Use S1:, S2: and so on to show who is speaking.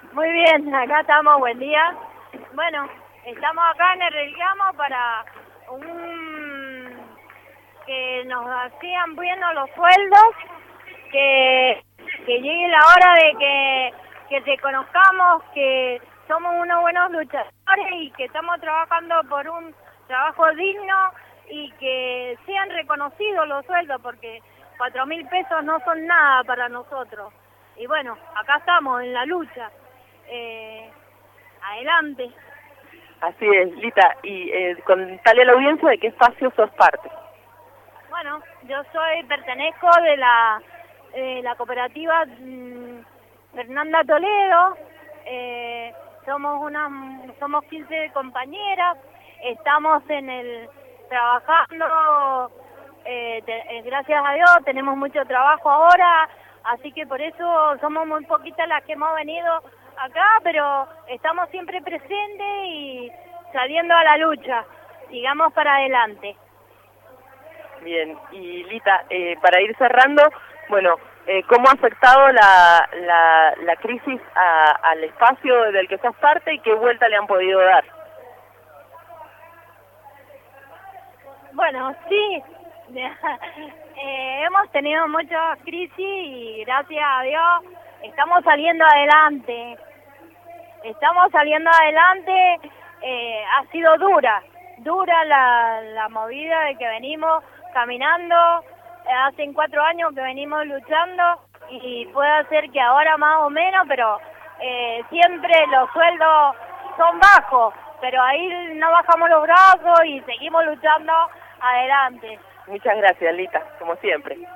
S1: Muy bien, acá estamos, buen día. Bueno, estamos acá en el reclamo para que nos sigan viendo los sueldos, que llegue la hora de que te conozcamos, que somos unos buenos luchadores y que estamos trabajando por un trabajo digno y que sean reconocidos los sueldos, porque 4.000 pesos no son nada para nosotros. Y bueno, acá estamos en la lucha. Adelante.
S2: Así es, Lita, y contale a la audiencia de qué espacio sos parte.
S1: Bueno, yo pertenezco de la cooperativa Fernanda Toledo. Somos 15 compañeras, estamos trabajando, gracias a Dios tenemos mucho trabajo ahora, así que por eso somos muy poquitas las que hemos venido acá, pero estamos siempre presentes y saliendo a la lucha. Sigamos para adelante.
S2: Bien, y Lita, para ir cerrando, bueno, ¿cómo ha afectado la crisis al espacio del que sos parte y qué vuelta le han podido dar?
S1: Bueno, sí, hemos tenido muchas crisis y gracias a Dios estamos saliendo adelante. Ha sido dura la movida de que venimos caminando, hace 4 años que venimos luchando y puede ser que ahora más o menos, pero siempre los sueldos son bajos, pero ahí no bajamos los brazos y seguimos luchando adelante.
S2: Muchas gracias, Lita, como siempre.